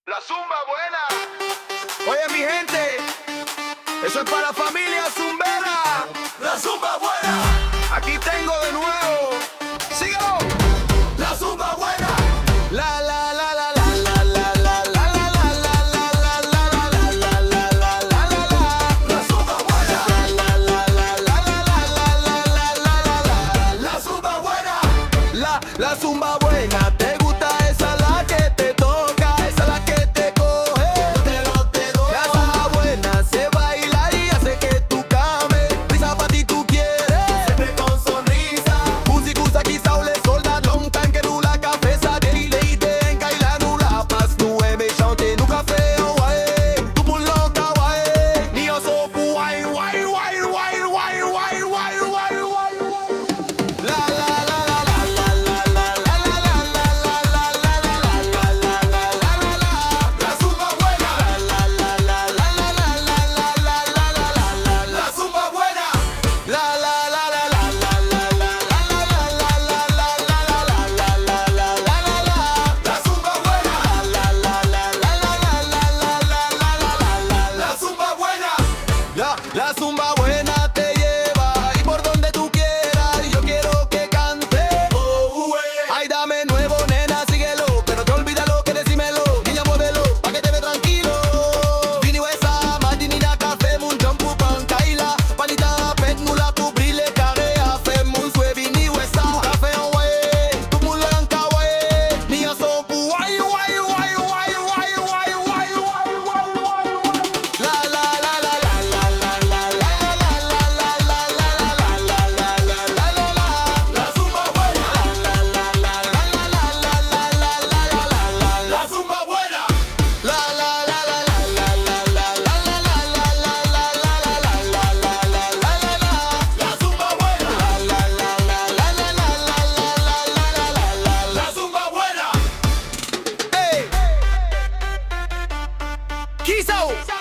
La zumba buena. Oye, mi gente, eso es para la familia zumbera. La zumba buena. Aquí tengo de nuevo. ¡Síguelo! La zumba buena. La la la la la la la la la la la la la la la la la la. La zumba buena. La la la la la la la la la la. La zumba buena. La zumba buena. ¿Te gusta esa la que te toca? Esa la que te coge. Te doy. La zumba buena se baila y hace que tú cames. Risa pa' ti tú quieres. Siempre con sonrisa. Musikusa kisaule soldat longtemps que nous la café ça délité en kaila nous la passe nous aimer chanter nous café ouais tout pour l'autre ouais ni on s'en fout ouais ouais ouais ouais ouais ouais ouais ouais ouais la la la la la la la la la la la la la la La zumba buena. la la la la la la la la la la la La zumba buena. la la la la la la la la La zumba buena. La zumba buena. La zumba buena te lleva y por donde tú quieras yo quiero que cante. Ay, dame nuevo, nena, síguelo, pero te olvides lo que decímelo. Niña, muévelo, pa' que te ve tranquilo. Vini wesa, madinina, café, mun jumpu, pancaila. Panita, pet, nula, tu brille, carré, afé, mun sue, vini wesa. Café, ouais, tu mulanka, ouais. Niña, so, pu, ouais, ouais, ouais, ouais, ouais, ouais, ouais, ouais. La la la la la la la la la la la la la la la la. La zumba buena. La la la la la la la la la. La zumba buena. La la la la la la la la la la la la la. La zumba buena. La la la la la la la. La zumba buena. Hey, Kiso.